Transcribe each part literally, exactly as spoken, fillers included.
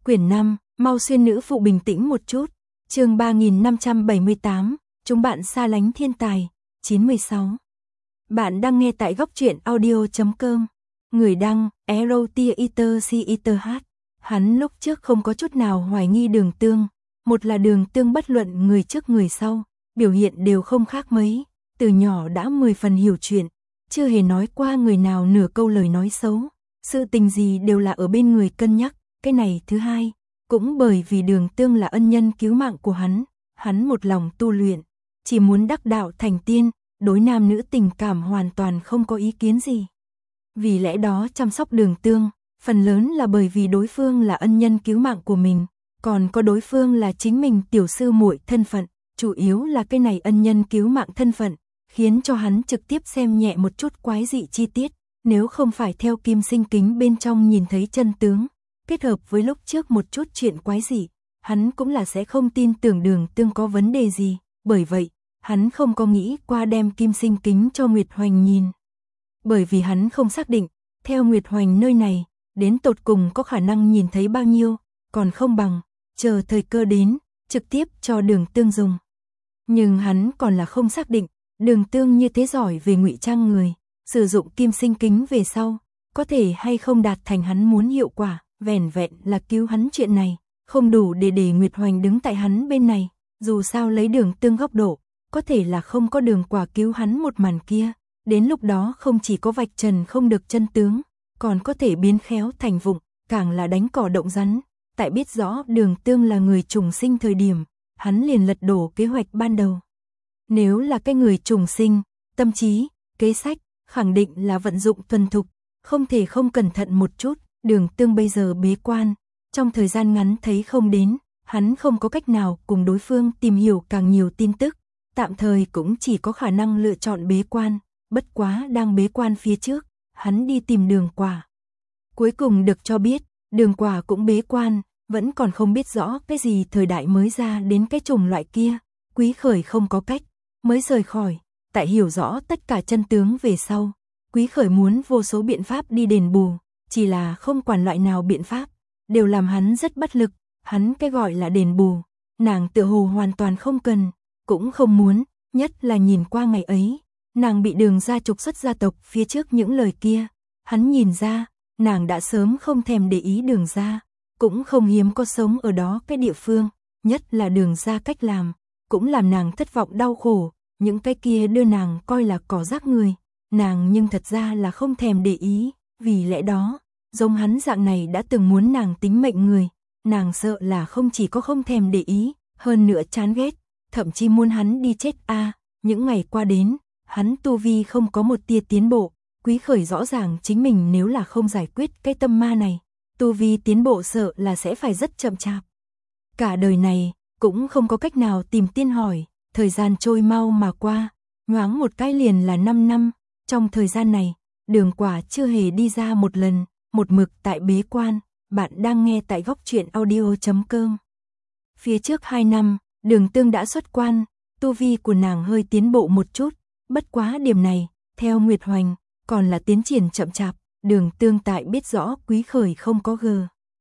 Quyển năm, mau xuyên nữ phụ bình tĩnh một chút. Chương ba nghìn năm trăm bảy mươi tám, chúng bạn xa lánh thiên tài. chín mươi sáu. Bạn đang nghe tại góc truyện audio chấm com. Người đăng, Erotia Eater C Eater H. Hắn lúc trước không có chút nào hoài nghi Đường Tương. Một là Đường Tương bất luận người trước người sau, biểu hiện đều không khác mấy. Từ nhỏ đã mười phần hiểu chuyện, chưa hề nói qua người nào nửa câu lời nói xấu. Sự tình gì đều là ở bên người cân nhắc. Cái này thứ hai, cũng bởi vì Đường Tương là ân nhân cứu mạng của hắn, hắn một lòng tu luyện, chỉ muốn đắc đạo thành tiên, đối nam nữ tình cảm hoàn toàn không có ý kiến gì. Vì lẽ đó chăm sóc Đường Tương, phần lớn là bởi vì đối phương là ân nhân cứu mạng của mình, còn có đối phương là chính mình tiểu sư muội thân phận, chủ yếu là cái này ân nhân cứu mạng thân phận, khiến cho hắn trực tiếp xem nhẹ một chút quái dị chi tiết, nếu không phải theo Kim Sinh Kính bên trong nhìn thấy chân tướng. Kết hợp với lúc trước một chút chuyện quái dị, hắn cũng là sẽ không tin tưởng Đường Tương có vấn đề gì, bởi vậy, hắn không có nghĩ qua đem Kim Sinh Kính cho Nguyệt Hoành nhìn. Bởi vì hắn không xác định, theo Nguyệt Hoành nơi này, đến tột cùng có khả năng nhìn thấy bao nhiêu, còn không bằng, chờ thời cơ đến, trực tiếp cho Đường Tương dùng. Nhưng hắn còn là không xác định, Đường Tương như thế giỏi về ngụy trang người, sử dụng Kim Sinh Kính về sau, có thể hay không đạt thành hắn muốn hiệu quả. Vẻn vẹn là cứu hắn chuyện này, không đủ để để Nguyệt Hoành đứng tại hắn bên này, dù sao lấy Đường Tương góc độ, có thể là không có Đường Quả cứu hắn một màn kia, đến lúc đó không chỉ có vạch trần không được chân tướng, còn có thể biến khéo thành vụng, càng là đánh cỏ động rắn. Tại biết rõ Đường Tương là người trùng sinh thời điểm, hắn liền lật đổ kế hoạch ban đầu. Nếu là cái người trùng sinh, tâm trí, kế sách, khẳng định là vận dụng thuần thục, không thể không cẩn thận một chút. Đường Tương bây giờ bế quan, trong thời gian ngắn thấy không đến, hắn không có cách nào cùng đối phương tìm hiểu càng nhiều tin tức, tạm thời cũng chỉ có khả năng lựa chọn bế quan, bất quá đang bế quan phía trước, hắn đi tìm Đường Quả. Cuối cùng được cho biết, Đường Quả cũng bế quan, vẫn còn không biết rõ cái gì thời đại mới ra đến cái chủng loại kia, Quý Khởi không có cách, mới rời khỏi, tại hiểu rõ tất cả chân tướng về sau, Quý Khởi muốn vô số biện pháp đi đền bù. Chỉ là không quản loại nào biện pháp, đều làm hắn rất bất lực, hắn cái gọi là đền bù, nàng tựa hồ hoàn toàn không cần, cũng không muốn, nhất là nhìn qua ngày ấy, nàng bị Đường gia trục xuất gia tộc phía trước những lời kia, hắn nhìn ra, nàng đã sớm không thèm để ý Đường gia, cũng không hiếm có sống ở đó cái địa phương, nhất là Đường gia cách làm, cũng làm nàng thất vọng đau khổ, những cái kia đưa nàng coi là cỏ rác người, nàng nhưng thật ra là không thèm để ý, vì lẽ đó, giống hắn dạng này đã từng muốn nàng tính mệnh người, nàng sợ là không chỉ có không thèm để ý, hơn nữa chán ghét, thậm chí muốn hắn đi chết a. À, những ngày qua đến, hắn tu vi không có một tia tiến bộ, Quý Khởi rõ ràng chính mình nếu là không giải quyết cái tâm ma này, tu vi tiến bộ sợ là sẽ phải rất chậm chạp. Cả đời này, cũng không có cách nào tìm tiên hỏi, thời gian trôi mau mà qua, nhoáng một cái liền là năm năm, trong thời gian này, Đường Quả chưa hề đi ra một lần, một mực tại bế quan, bạn đang nghe tại góc truyện audio chấm com. Phía trước hai năm, Đường Tương đã xuất quan, tu vi của nàng hơi tiến bộ một chút, bất quá điểm này, theo Nguyệt Hoành, còn là tiến triển chậm chạp, Đường Tương tại biết rõ Quý Khởi không có g.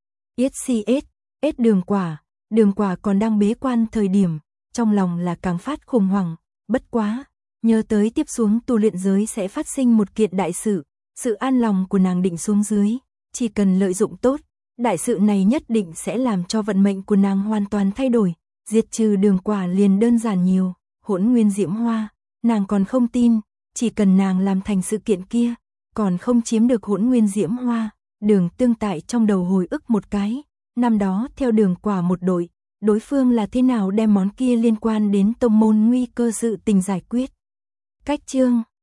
ét xê ét, S Đường Quả, Đường Quả còn đang bế quan thời điểm, trong lòng là càng phát khủng hoảng, bất quá, nhớ tới tiếp xuống tu luyện giới sẽ phát sinh một kiện đại sự. Sự an lòng của nàng định xuống dưới, chỉ cần lợi dụng tốt, đại sự này nhất định sẽ làm cho vận mệnh của nàng hoàn toàn thay đổi, diệt trừ Đường Quả liền đơn giản nhiều, Hỗn Nguyên Diễm Hoa, nàng còn không tin, chỉ cần nàng làm thành sự kiện kia, còn không chiếm được Hỗn Nguyên Diễm Hoa, Đường Tương tại trong đầu hồi ức một cái, năm đó theo Đường Quả một đội, đối phương là thế nào đem món kia liên quan đến tông môn nguy cơ sự tình giải quyết. Cách chương